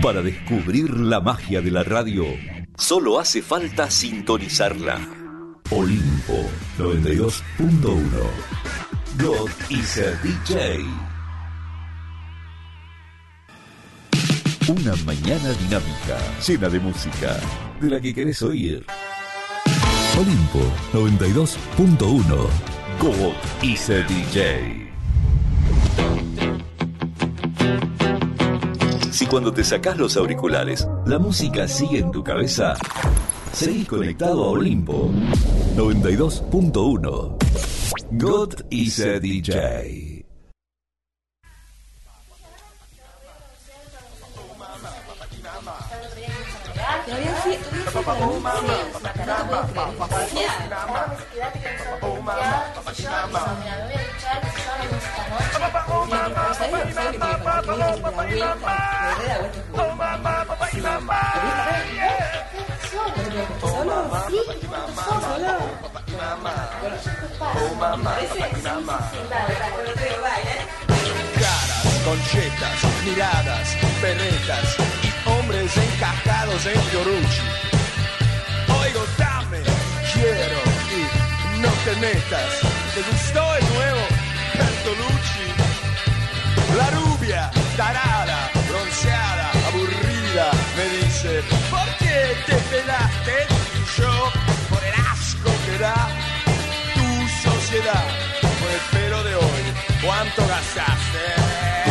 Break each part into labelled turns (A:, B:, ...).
A: Para descubrir la magia de la radio, solo hace falta sintonizarla. Olimpo 92.1. God is a DJ. Una mañana dinámica, llena de música, de la que querés oír. Olimpo 92.1. God is a DJ. Si cuando te sacás los auriculares, la música sigue en tu cabeza, seguís conectado a Olimpo 92.1. God is a DJ.
B: Caras, conchetas, miradas, perretas y hombres encajados en Fiorucci. Oigo, dame, quiero y no te metas. ¿Te gustó el nuevo Bertolucci? La rubia, tarada, bronceada, aburrida, me dice: ¿por qué te pelaste? Y yo, por el asco que da tu sociedad. Por el pelo de hoy, ¿cuánto gastaste?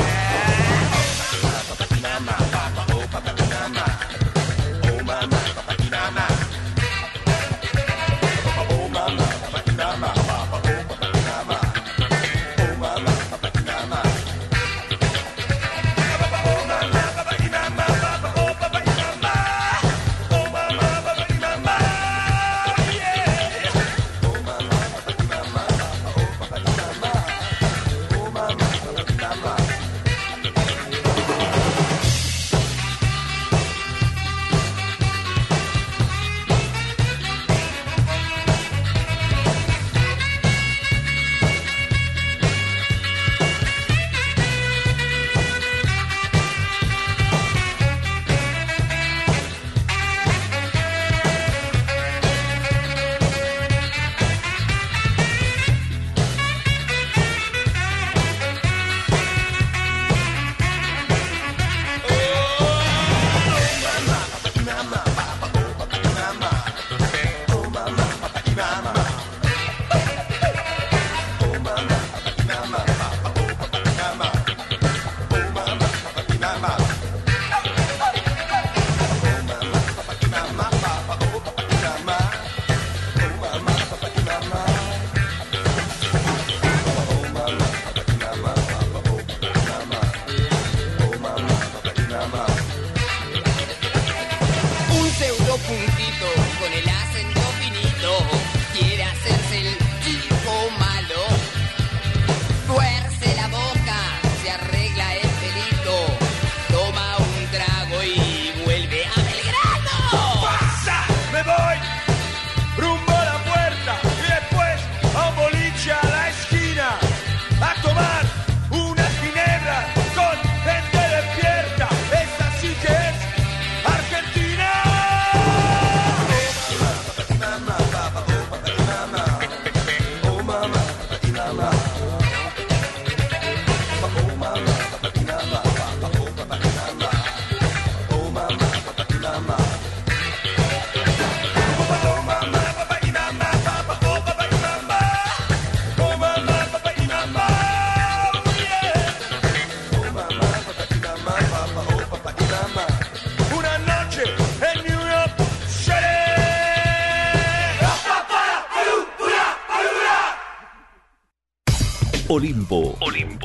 A: Olimpo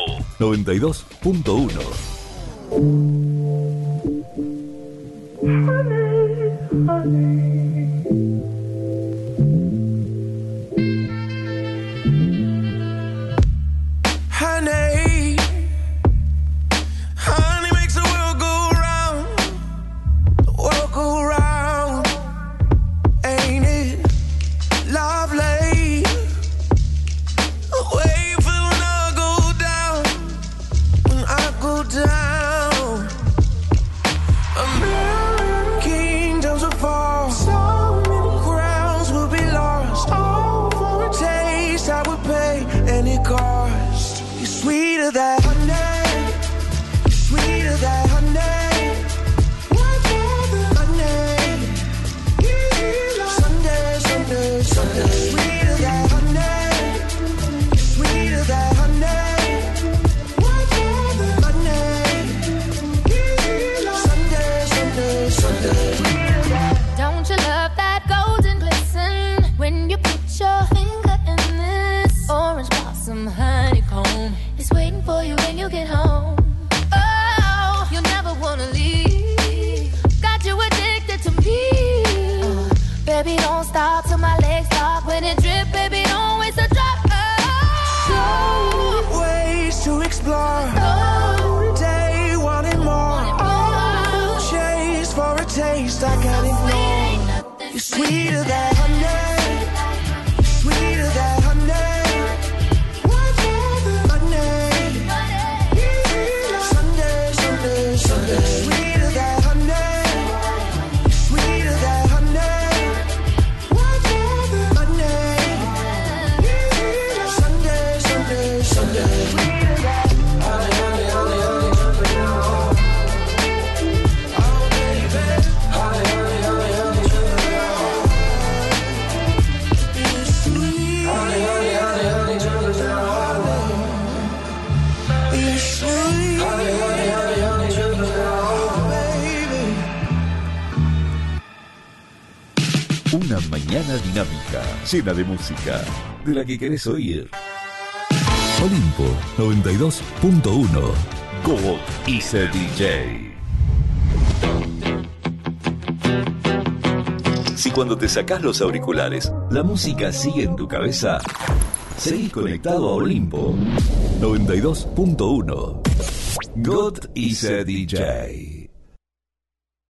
A: 92.1.
C: Down Sweeter than honey, sweeter than honey. Monday, Sunday, Sunday, Sunday. Sweeter than honey, sweeter than honey. Monday, Sunday, Sunday, Sunday. Sweeter than honey, honey, honey, honey, honey, honey. Oh baby, honey, honey, honey, honey, honey. It's sweet. Honey, honey, honey, honey, honey, honey. It's sweet. Honey, honey, honey, honey, honey, baby.
A: Una mañana dinámica, llena de música, de la que querés oír. Olimpo 92.1. God is a DJ. Si cuando te sacás los auriculares, la música sigue en tu cabeza, seguís conectado a Olimpo 92.1. God is a DJ.